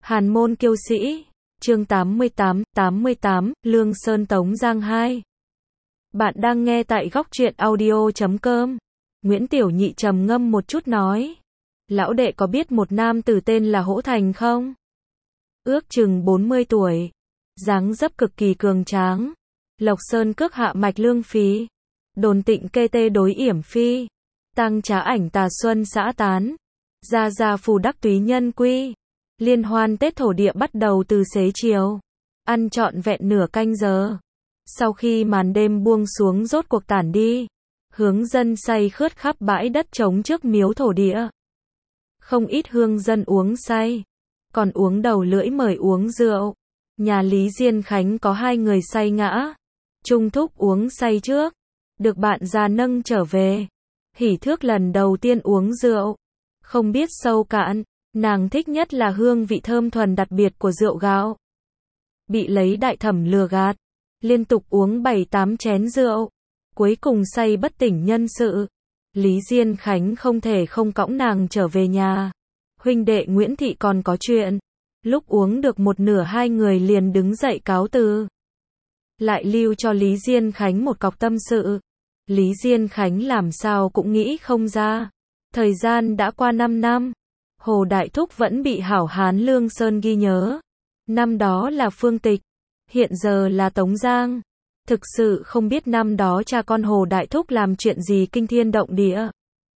Hàn môn kiêu sĩ, chương 88, Lương Sơn Tống Giang 2. Bạn đang nghe tại góc truyện audio.com. Nguyễn Tiểu Nhị trầm ngâm một chút nói. Lão đệ có biết một nam tử tên là Hỗ Thành không? Ước chừng 40 tuổi. Dáng dấp cực kỳ cường tráng. Lộc Sơn cước hạ mạch lương phí. Đồn tịnh kê tê đối yểm phi. Tăng trá ảnh tà xuân xã tán. Gia gia phù đắc túy nhân quy. Liên hoan Tết thổ địa bắt đầu từ xế chiều. Ăn trọn vẹn nửa canh giờ. Sau khi màn đêm buông xuống rốt cuộc tản đi. Hướng dân say khướt khắp bãi đất trống trước miếu thổ địa. Không ít hương dân uống say. Còn uống đầu lưỡi mời uống rượu. Nhà Lý Diên Khánh có 2 người say ngã. Trung thúc uống say trước. Được bạn già nâng trở về. Hỉ Thước lần đầu tiên uống rượu. Không biết sâu cạn. Nàng thích nhất là hương vị thơm thuần đặc biệt của rượu gạo. Bị lấy đại thẩm lừa gạt. Liên tục uống 7-8 chén rượu. Cuối cùng say bất tỉnh nhân sự. Lý Diên Khánh không thể không cõng nàng trở về nhà. Huynh đệ Nguyễn Thị còn có chuyện. Lúc uống được một nửa 2 người liền đứng dậy cáo từ. Lại lưu cho Lý Diên Khánh một cọc tâm sự. Lý Diên Khánh làm sao cũng nghĩ không ra. Thời gian đã qua 5 năm. Hồ Đại Thúc vẫn bị hảo hán Lương Sơn ghi nhớ. Năm đó là Phương Tịch. Hiện giờ là Tống Giang. Thực sự không biết năm đó cha con Hồ Đại Thúc làm chuyện gì kinh thiên động địa.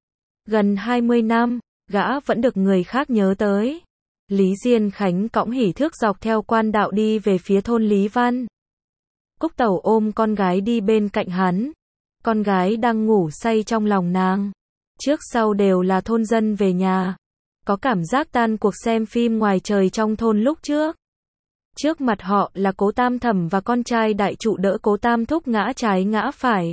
Gần 20 năm, gã vẫn được người khác nhớ tới. Lý Diên Khánh cõng Hỉ Thước dọc theo quan đạo đi về phía thôn Lý Văn. Cúc Tẩu ôm con gái đi bên cạnh hắn. Con gái đang ngủ say trong lòng nàng. Trước sau đều là thôn dân về nhà. Có cảm giác tan cuộc xem phim ngoài trời trong thôn lúc trước. Trước mặt họ là Cố Tam Thẩm và con trai đại trụ đỡ Cố Tam Thúc ngã trái ngã phải.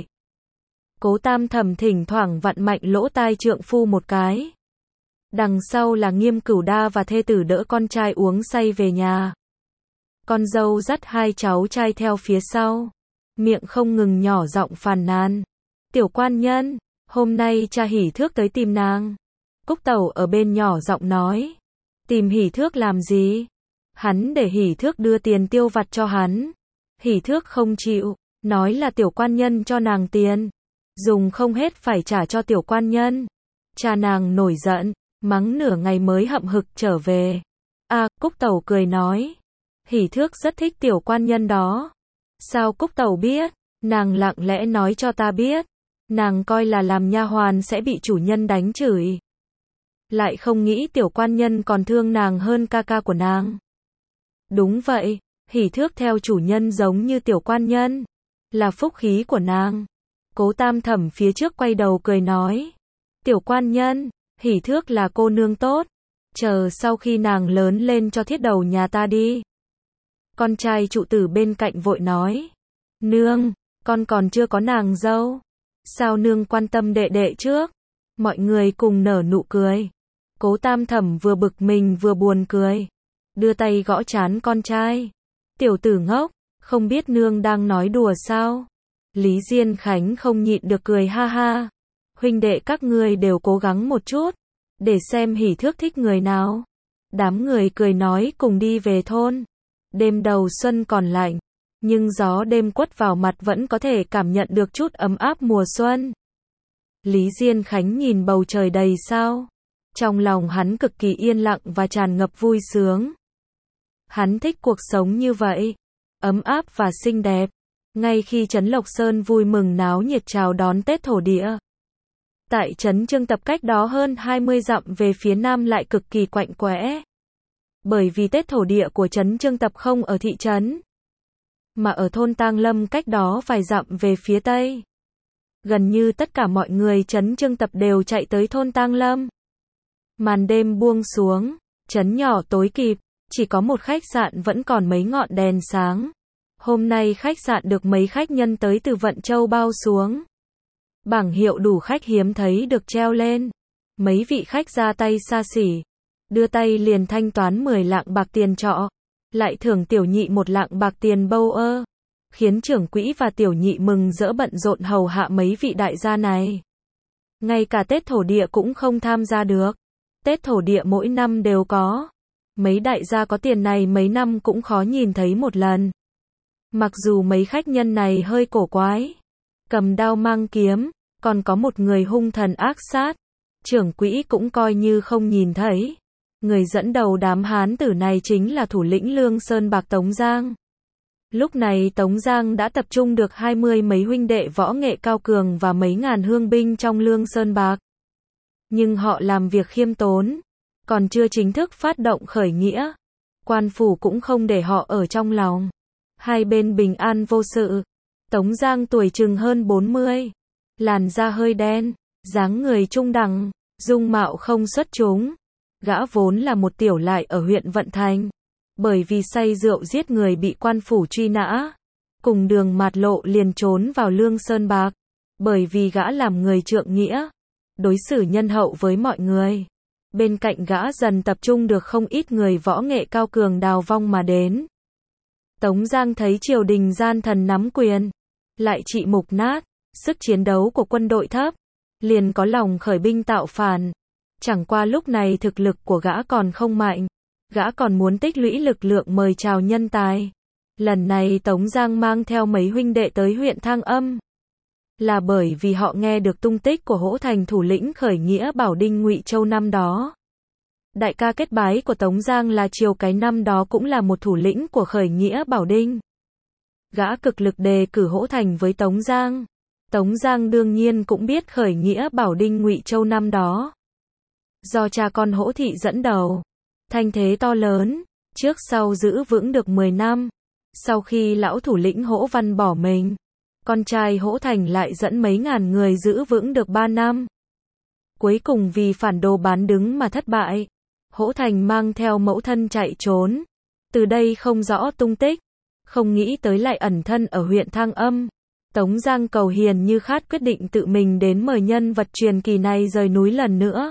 Cố Tam Thẩm thỉnh thoảng vặn mạnh lỗ tai trượng phu một cái. Đằng sau là Nghiêm Cửu Đa và thê tử đỡ con trai uống say về nhà. Con dâu dắt 2 cháu trai theo phía sau. Miệng không ngừng nhỏ giọng phàn nàn. Tiểu quan nhân, hôm nay cha Hỉ Thước tới tìm nàng. Cúc Tẩu ở bên nhỏ giọng nói. Tìm Hỉ Thước làm gì? Hắn để Hỉ Thước đưa tiền tiêu vặt cho hắn. Hỉ Thước không chịu, nói là tiểu quan nhân cho nàng tiền. Dùng không hết phải trả cho tiểu quan nhân. Cha nàng nổi giận, mắng nửa ngày mới hậm hực trở về. Cúc Tẩu cười nói. Hỉ Thước rất thích tiểu quan nhân đó. Sao Cúc Tẩu biết? Nàng lặng lẽ nói cho ta biết. Nàng coi là làm nha hoàn sẽ bị chủ nhân đánh chửi. Lại không nghĩ tiểu quan nhân còn thương nàng hơn ca ca của nàng. Đúng vậy, Hỉ Thước theo chủ nhân giống như tiểu quan nhân. Là phúc khí của nàng. Cố Tam Thẩm phía trước quay đầu cười nói. Tiểu quan nhân, Hỉ Thước là cô nương tốt. Chờ sau khi nàng lớn lên cho thiết đầu nhà ta đi. Con trai trụ tử bên cạnh vội nói. Nương, con còn chưa có nàng dâu. Sao nương quan tâm đệ đệ trước? Mọi người cùng nở nụ cười. Cố Tam Thẩm vừa bực mình vừa buồn cười. Đưa tay gõ trán con trai. Tiểu tử ngốc, không biết nương đang nói đùa sao? Lý Diên Khánh không nhịn được cười ha ha. Huynh đệ các ngươi đều cố gắng một chút. Để xem Hỉ Thước thích người nào. Đám người cười nói cùng đi về thôn. Đêm đầu xuân còn lạnh. Nhưng gió đêm quất vào mặt vẫn có thể cảm nhận được chút ấm áp mùa xuân. Lý Diên Khánh nhìn bầu trời đầy sao. Trong lòng hắn cực kỳ yên lặng và tràn ngập vui sướng. Hắn thích cuộc sống như vậy. Ấm áp và xinh đẹp. Ngay khi trấn Lộc Sơn vui mừng náo nhiệt chào đón Tết thổ địa. Tại trấn Trương Tập cách đó hơn 20 dặm về phía nam lại cực kỳ quạnh quẽ. Bởi vì Tết thổ địa của trấn Trương Tập không ở thị trấn. Mà ở thôn Tang Lâm cách đó vài dặm về phía tây. Gần như tất cả mọi người trấn Trương Tập đều chạy tới thôn Tang Lâm. Màn đêm buông xuống, trấn nhỏ tối kịp, chỉ có một khách sạn vẫn còn mấy ngọn đèn sáng. Hôm nay khách sạn được mấy khách nhân tới từ Vận Châu bao xuống. Bảng hiệu đủ khách hiếm thấy được treo lên. Mấy vị khách ra tay xa xỉ. Đưa tay liền thanh toán 10 lạng bạc tiền trọ. Lại thưởng tiểu nhị 1 lạng bạc tiền bâu ơ. Khiến trưởng quỹ và tiểu nhị mừng rỡ bận rộn hầu hạ mấy vị đại gia này. Ngay cả Tết thổ địa cũng không tham gia được. Tết thổ địa mỗi năm đều có. Mấy đại gia có tiền này mấy năm cũng khó nhìn thấy một lần. Mặc dù mấy khách nhân này hơi cổ quái, cầm đao mang kiếm, còn có một người hung thần ác sát, trưởng quỹ cũng coi như không nhìn thấy. Người dẫn đầu đám hán tử này chính là thủ lĩnh Lương Sơn Bạc Tống Giang. Lúc này Tống Giang đã tập trung được 20 mấy huynh đệ võ nghệ cao cường và mấy ngàn hương binh trong Lương Sơn Bạc. Nhưng họ làm việc khiêm tốn, còn chưa chính thức phát động khởi nghĩa. Quan phủ cũng không để họ ở trong lòng. Hai bên bình an vô sự. Tống Giang tuổi chừng hơn 40, làn da hơi đen, dáng người trung đẳng, dung mạo không xuất chúng. Gã vốn là một tiểu lại ở huyện Vận Thành, bởi vì say rượu giết người bị quan phủ truy nã, cùng Đường Mạt Lộ liền trốn vào Lương Sơn Bạc, bởi vì gã làm người trượng nghĩa, đối xử nhân hậu với mọi người. Bên cạnh gã dần tập trung được không ít người võ nghệ cao cường đào vong mà đến. Tống Giang thấy triều đình gian thần nắm quyền, lại trị mục nát, sức chiến đấu của quân đội thấp, liền có lòng khởi binh tạo phản. Chẳng qua lúc này thực lực của gã còn không mạnh, gã còn muốn tích lũy lực lượng mời chào nhân tài. Lần này Tống Giang mang theo mấy huynh đệ tới huyện Thang Âm, là bởi vì họ nghe được tung tích của Hỗ Thành thủ lĩnh khởi nghĩa Bảo Đinh Ngụy Châu năm đó. Đại ca kết bái của Tống Giang là Triều Cái năm đó cũng là một thủ lĩnh của khởi nghĩa Bảo Đinh. Gã cực lực đề cử Hỗ Thành với Tống Giang. Tống Giang đương nhiên cũng biết khởi nghĩa Bảo Đinh Ngụy Châu năm đó. Do cha con Hỗ Thị dẫn đầu, thanh thế to lớn, trước sau giữ vững được 10 năm. Sau khi lão thủ lĩnh Hỗ Văn bỏ mình, con trai Hỗ Thành lại dẫn mấy ngàn người giữ vững được 3 năm. Cuối cùng vì phản đồ bán đứng mà thất bại, Hỗ Thành mang theo mẫu thân chạy trốn. Từ đây không rõ tung tích, không nghĩ tới lại ẩn thân ở huyện Thang Âm. Tống Giang cầu hiền như khát quyết định tự mình đến mời nhân vật truyền kỳ này rời núi lần nữa.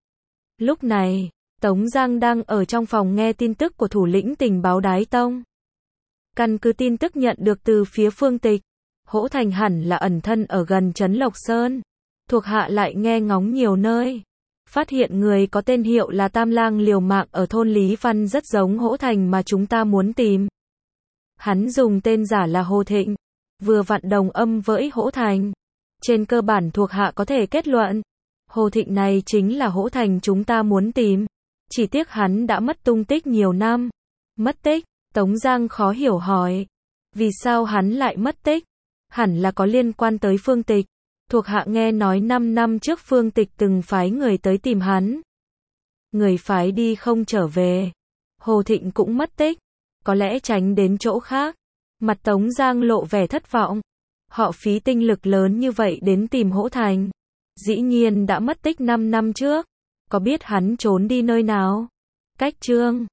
Lúc này, Tống Giang đang ở trong phòng nghe tin tức của thủ lĩnh tình báo Đái Tông. Căn cứ tin tức nhận được từ phía Phương Tịch, Hỗ Thành hẳn là ẩn thân ở gần trấn Lộc Sơn. Thuộc hạ lại nghe ngóng nhiều nơi, phát hiện người có tên hiệu là Tam Lang liều mạng ở thôn Lý Văn rất giống Hỗ Thành mà chúng ta muốn tìm. Hắn dùng tên giả là Hồ Thịnh, vừa vặn đồng âm với Hỗ Thành. Trên cơ bản thuộc hạ có thể kết luận, Hồ Thịnh này chính là Hỗ Thành chúng ta muốn tìm. Chỉ tiếc hắn đã mất tung tích nhiều năm. Mất tích? Tống Giang khó hiểu hỏi. Vì sao hắn lại mất tích? Hẳn là có liên quan tới Phương Tịch. Thuộc hạ nghe nói 5 năm trước Phương Tịch từng phái người tới tìm hắn. Người phái đi không trở về. Hồ Thịnh cũng mất tích. Có lẽ tránh đến chỗ khác. Mặt Tống Giang lộ vẻ thất vọng. Họ phí tinh lực lớn như vậy đến tìm Hỗ Thành. Dĩ nhiên đã mất tích 5 năm trước. Có biết hắn trốn đi nơi nào? Cách chương